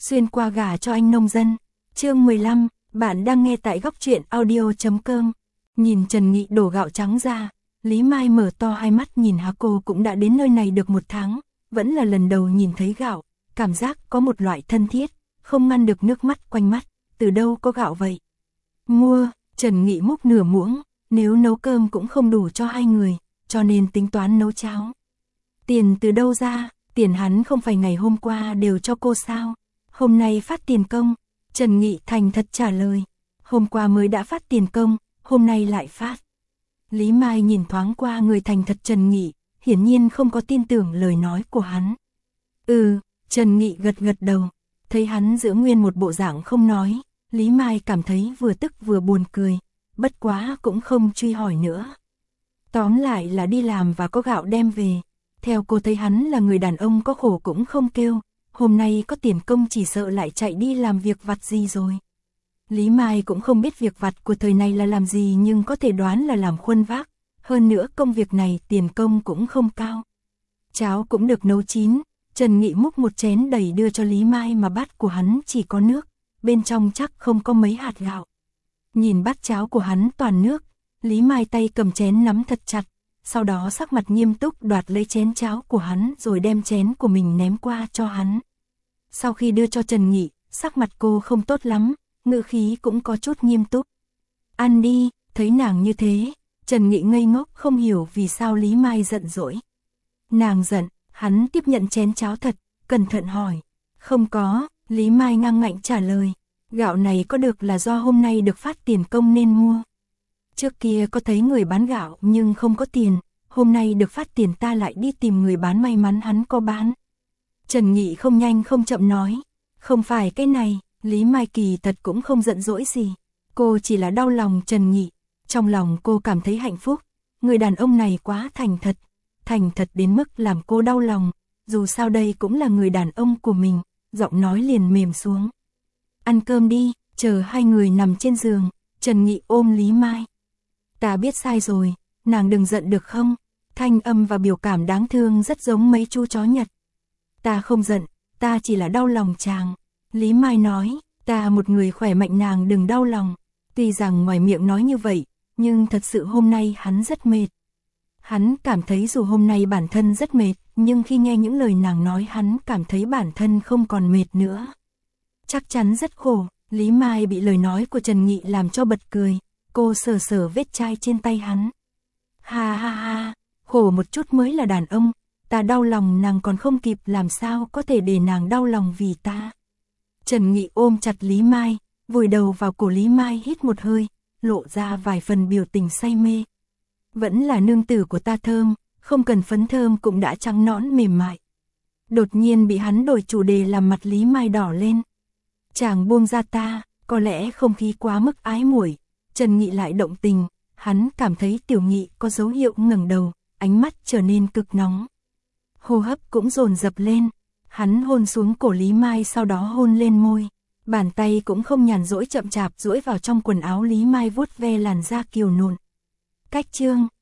xuyên qua gả cho anh nông dân. Chương 15, bạn đang nghe tại góc truyện audio.com. Nhìn Trần Nghị đổ gạo trắng ra, Lý Mai mở to hai mắt nhìn cô cũng đã đến nơi này được 1 tháng, vẫn là lần đầu nhìn thấy gạo, cảm giác có một loại thân thiết, không ngăn được nước mắt quanh mắt, từ đâu có gạo vậy? Mua, Trần Nghị múc nửa muỗng, nếu nấu cơm cũng không đủ cho 2 người, cho nên tính toán nấu cháo. Tiền từ đâu ra? Tiền hắn không phải ngày hôm qua đều cho cô sao? Hôm nay phát tiền công. Trần Nghị thành thật trả lời. Hôm qua mới đã phát tiền công, hôm nay lại phát. Lý Mai nhìn thoáng qua người thành thật Trần Nghị, hiển nhiên không có tin tưởng lời nói của hắn. Trần Nghị gật gật đầu. Thấy hắn giữ nguyên một bộ dạng không nói, Lý Mai cảm thấy vừa tức vừa buồn cười, bất quá cũng không truy hỏi nữa. Tóm lại là đi làm và có gạo đem về. Theo cô thấy hắn là người đàn ông có khổ cũng không kêu, hôm nay có tiền công chỉ sợ lại chạy đi làm việc vặt gì rồi. Lý Mai cũng không biết việc vặt của thời này là làm gì nhưng có thể đoán là làm khuân vác, hơn nữa công việc này tiền công cũng không cao. Cháo cũng được nấu chín, Trần Nghị múc một chén đầy đưa cho Lý Mai mà bát của hắn chỉ có nước, bên trong chắc không có mấy hạt gạo. Nhìn bát cháo của hắn toàn nước, Lý Mai tay cầm chén nắm thật chặt, sau đó sắc mặt nghiêm túc đoạt lấy chén cháo của hắn rồi đem chén của mình ném qua cho hắn. Sau khi đưa cho Trần Nghị, sắc mặt cô không tốt lắm, ngữ khí cũng có chút nghiêm túc. Ăn đi, thấy nàng như thế, Trần Nghị ngây ngốc không hiểu vì sao Lý Mai giận dỗi. Nàng giận, hắn tiếp nhận chén cháo thật, cẩn thận hỏi. Không có, Lý Mai ngang ngạnh trả lời. Gạo này có được là do hôm nay được phát tiền công nên mua. Trước kia có thấy người bán gạo nhưng không có tiền, hôm nay được phát tiền ta lại đi tìm người bán, may mắn hắn có bán. Trần Nghị không nhanh không chậm nói, không phải cái này. Lý Mai kỳ thật cũng không giận dỗi gì, cô chỉ là đau lòng Trần Nghị. Trong lòng cô cảm thấy hạnh phúc, người đàn ông này quá thành thật đến mức làm cô đau lòng, dù sao đây cũng là người đàn ông của mình, giọng nói liền mềm xuống. Ăn cơm đi, chờ 2 người nằm trên giường, Trần Nghị ôm Lý Mai. Ta biết sai rồi, nàng đừng giận được không? Thanh âm và biểu cảm đáng thương rất giống mấy chú chó Nhật. Ta không giận, ta chỉ là đau lòng chàng. Lý Mai nói, ta một người khỏe mạnh nàng đừng đau lòng. Tuy rằng ngoài miệng nói như vậy, nhưng thật sự hôm nay hắn rất mệt. Hắn cảm thấy dù hôm nay bản thân rất mệt, nhưng khi nghe những lời nàng nói hắn cảm thấy bản thân không còn mệt nữa. Chắc chắn rất khổ. Lý Mai bị lời nói của Trần Nghị làm cho bật cười, cô sờ sờ vết chai trên tay hắn. Ha ha ha, khổ một chút mới là đàn ông, ta đau lòng nàng còn không kịp, làm sao có thể để nàng đau lòng vì ta. Trần Nghị ôm chặt Lý Mai, vùi đầu vào cổ Lý Mai hít một hơi, lộ ra vài phần biểu tình say mê. Vẫn là nương tử của ta thơm, không cần phấn thơm cũng đã trắng nõn mềm mại. Đột nhiên bị hắn đổi chủ đề làm mặt Lý Mai đỏ lên. Chàng buông ra ta, có lẽ không khí quá mức ái muội. Trần Nghị lại động tình, hắn cảm thấy Tiểu Nghị có dấu hiệu ngẩng đầu, ánh mắt trở nên cực nóng. Hô hấp cũng dồn dập lên, hắn hôn xuống cổ Lý Mai sau đó hôn lên môi. Bàn tay cũng không nhàn rỗi chậm chạp duỗi vào trong quần áo Lý Mai vuốt ve làn da kiều nộn. Cách chương